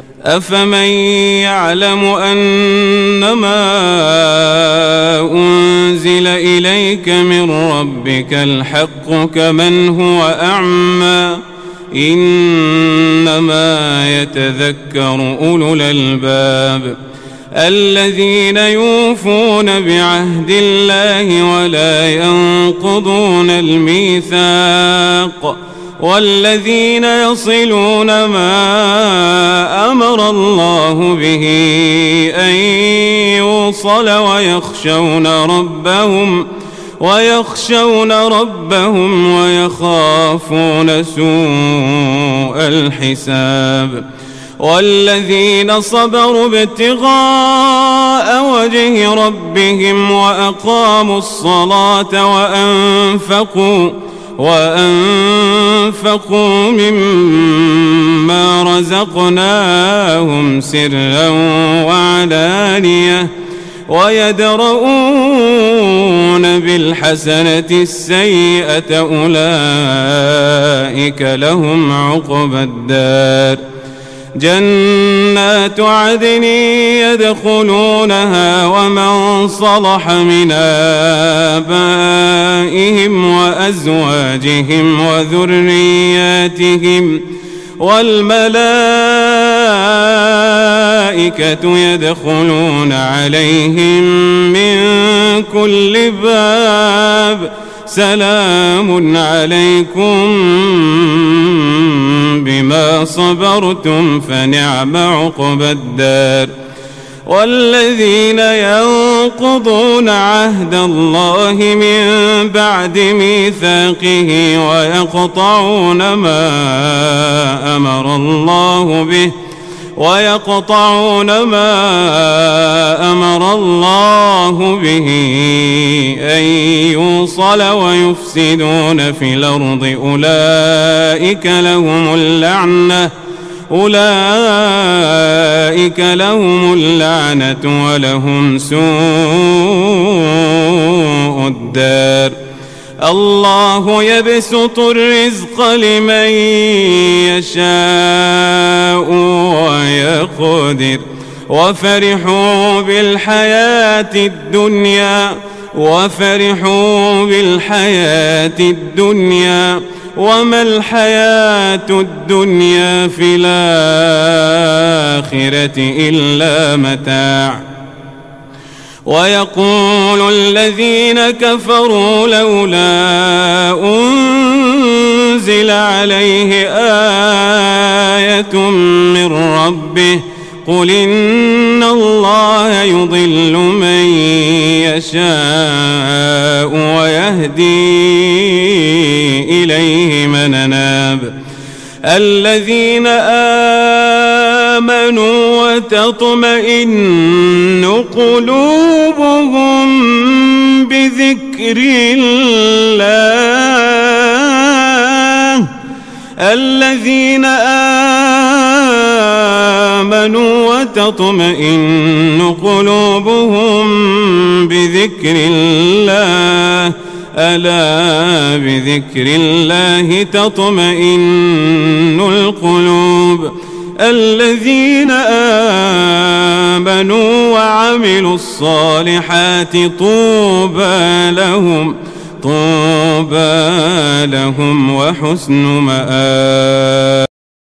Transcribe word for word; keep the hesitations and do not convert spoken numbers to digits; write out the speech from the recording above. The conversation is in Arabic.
أفمن يعلم أنما أنزل إليك من ربك الحق كمن هو أعمى إنما يتذكر أولو الألباب الذين يوفون بعهد الله ولا ينقضون الميثاق والذين يصلون ما أمر الله به أن يوصل ويخشون ربهم ويخشون ربهم ويخافون سوء الحساب والذين صبروا ابتغاء وجه ربهم وأقاموا الصلاة وأنفقوا وأنفقوا مما رزقناهم سرا وعلانية ويدرؤون بالحسنة السيئة أولئك لهم عقبى الدار جنات عدن يدخلونها ومن صلح من آبائهم وأزواجهم وذرياتهم والملائكة يدخلون عليهم من كل باب سلام عليكم بما صبرتم فنعم عقبى الدار والذين ينقضون عهد الله من بعد ميثاقه ويقطعون ما أمر الله به ويقطعون ما أمر الله به أن يوصل ويفسدون في الأرض أولئك لهم اللعنة أولئك لهم اللعنة ولهم سوء الدار الله يبسط الرزق لمن يشاء ويقدر وفرحوا بالحياة الدنيا وفرحوا بالحياة الدنيا وما الحياة الدنيا في الآخرة إلا متاع ويقول الذين كفروا لولا أنزل عليه آية من ربه قل إن الله يضل من يشاء ويهدي إليه من أناب الذين آمنوا وتطمئن قلوبهم بذكر الله الذين آمنوا وتطمئن قلوبهم بذكر الله ألا بذكر الله تطمئن القلوب الذين آمنوا وعملوا الصالحات طوبى لهم طوبى لهم وحسن مآب.